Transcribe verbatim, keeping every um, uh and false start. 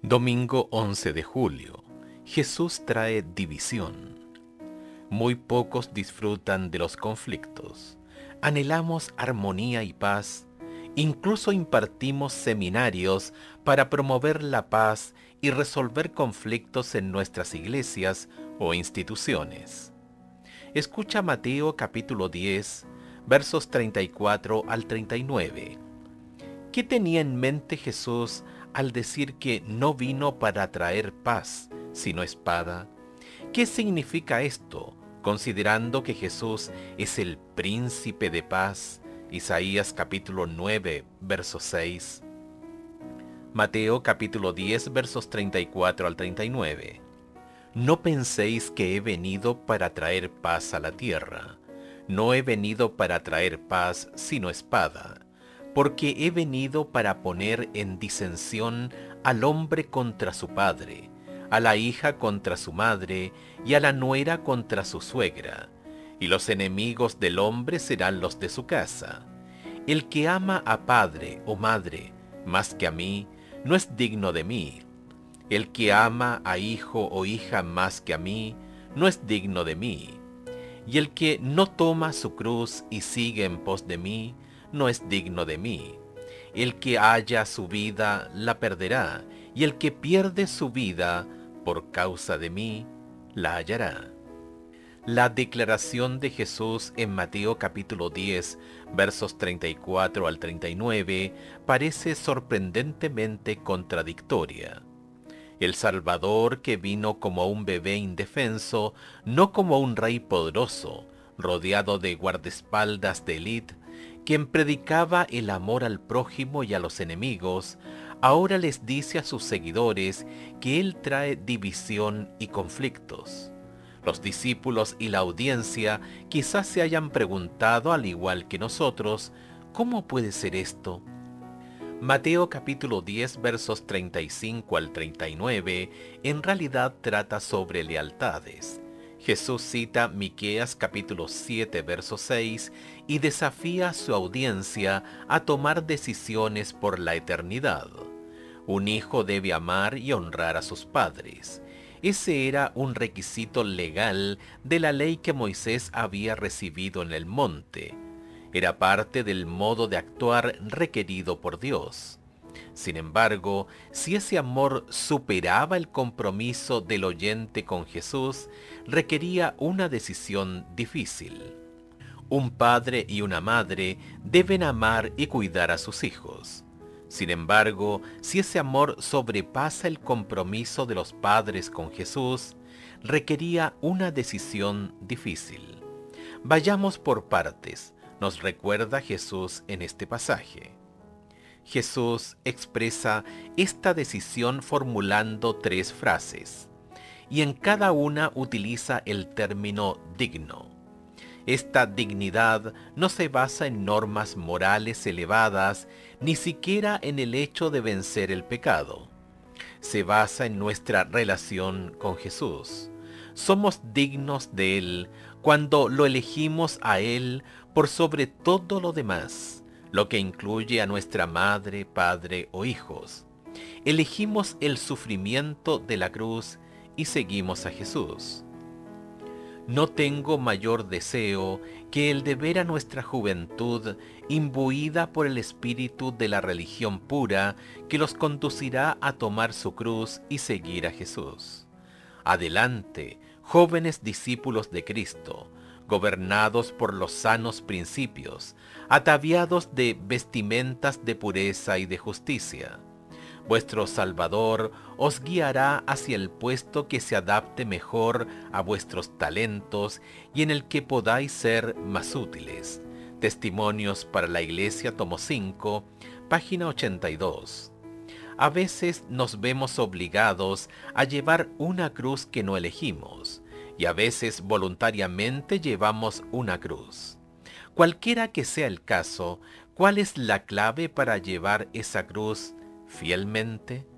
Domingo once de julio. Jesús trae división. Muy pocos disfrutan de los conflictos. Anhelamos armonía y paz. Incluso impartimos seminarios para promover la paz y resolver conflictos en nuestras iglesias o instituciones. Escucha Mateo capítulo diez, versos treinta y cuatro al treinta y nueve. ¿Qué tenía en mente Jesús al decir que no vino para traer paz, sino espada? ¿Qué significa esto, considerando que Jesús es el príncipe de paz? Isaías capítulo nueve, verso seis. Mateo capítulo diez, versos treinta y cuatro al treinta y nueve. No penséis que he venido para traer paz a la tierra. No he venido para traer paz, sino espada. Porque he venido para poner en disensión al hombre contra su padre, a la hija contra su madre, y a la nuera contra su suegra. Y los enemigos del hombre serán los de su casa. El que ama a padre o madre más que a mí, no es digno de mí. El que ama a hijo o hija más que a mí, no es digno de mí. Y el que no toma su cruz y sigue en pos de mí, no es digno de mí. El que halla su vida, la perderá, y el que pierde su vida, por causa de mí, la hallará. La declaración de Jesús en Mateo capítulo diez, versos treinta y cuatro al treinta y nueve, parece sorprendentemente contradictoria. El Salvador, que vino como un bebé indefenso, no como un rey poderoso, rodeado de guardaespaldas de élite, quien predicaba el amor al prójimo y a los enemigos, ahora les dice a sus seguidores que Él trae división y conflictos. Los discípulos y la audiencia quizás se hayan preguntado, al igual que nosotros, ¿cómo puede ser esto? Mateo capítulo diez, versos treinta y cinco al treinta y nueve, en realidad trata sobre lealtades. Jesús cita Miqueas capítulo siete, verso seis, y desafía a su audiencia a tomar decisiones por la eternidad. Un hijo debe amar y honrar a sus padres. Ese era un requisito legal de la ley que Moisés había recibido en el monte. Era parte del modo de actuar requerido por Dios. Sin embargo, si ese amor superaba el compromiso del oyente con Jesús, requería una decisión difícil. Un padre y una madre deben amar y cuidar a sus hijos. Sin embargo, si ese amor sobrepasa el compromiso de los padres con Jesús, requería una decisión difícil. Vayamos por partes, nos recuerda Jesús en este pasaje. Jesús expresa esta decisión formulando tres frases, y en cada una utiliza el término digno. Esta dignidad no se basa en normas morales elevadas, ni siquiera en el hecho de vencer el pecado. Se basa en nuestra relación con Jesús. Somos dignos de Él cuando lo elegimos a Él por sobre todo lo demás, lo que incluye a nuestra madre, padre o hijos. Elegimos el sufrimiento de la cruz y seguimos a Jesús. No tengo mayor deseo que el de ver a nuestra juventud imbuida por el espíritu de la religión pura que los conducirá a tomar su cruz y seguir a Jesús. Adelante, jóvenes discípulos de Cristo, gobernados por los sanos principios, ataviados de vestimentas de pureza y de justicia. Vuestro Salvador os guiará hacia el puesto que se adapte mejor a vuestros talentos y en el que podáis ser más útiles. Testimonios para la Iglesia, tomo cinco, página ochenta y dos. A veces nos vemos obligados a llevar una cruz que no elegimos, y a veces voluntariamente llevamos una cruz. Cualquiera que sea el caso, ¿cuál es la clave para llevar esa cruz fielmente?